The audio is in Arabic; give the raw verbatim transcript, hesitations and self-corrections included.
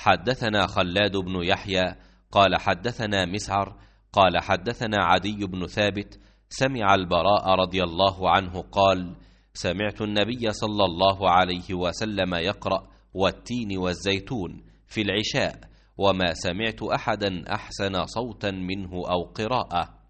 حدثنا خلاد بن يحيى قال حدثنا مسعر قال حدثنا عدي بن ثابت سمع البراء رضي الله عنه قال: سمعت النبي صلى الله عليه وسلم يقرأ والتين والزيتون في العشاء، وما سمعت أحدا أحسن صوتا منه أو قراءة.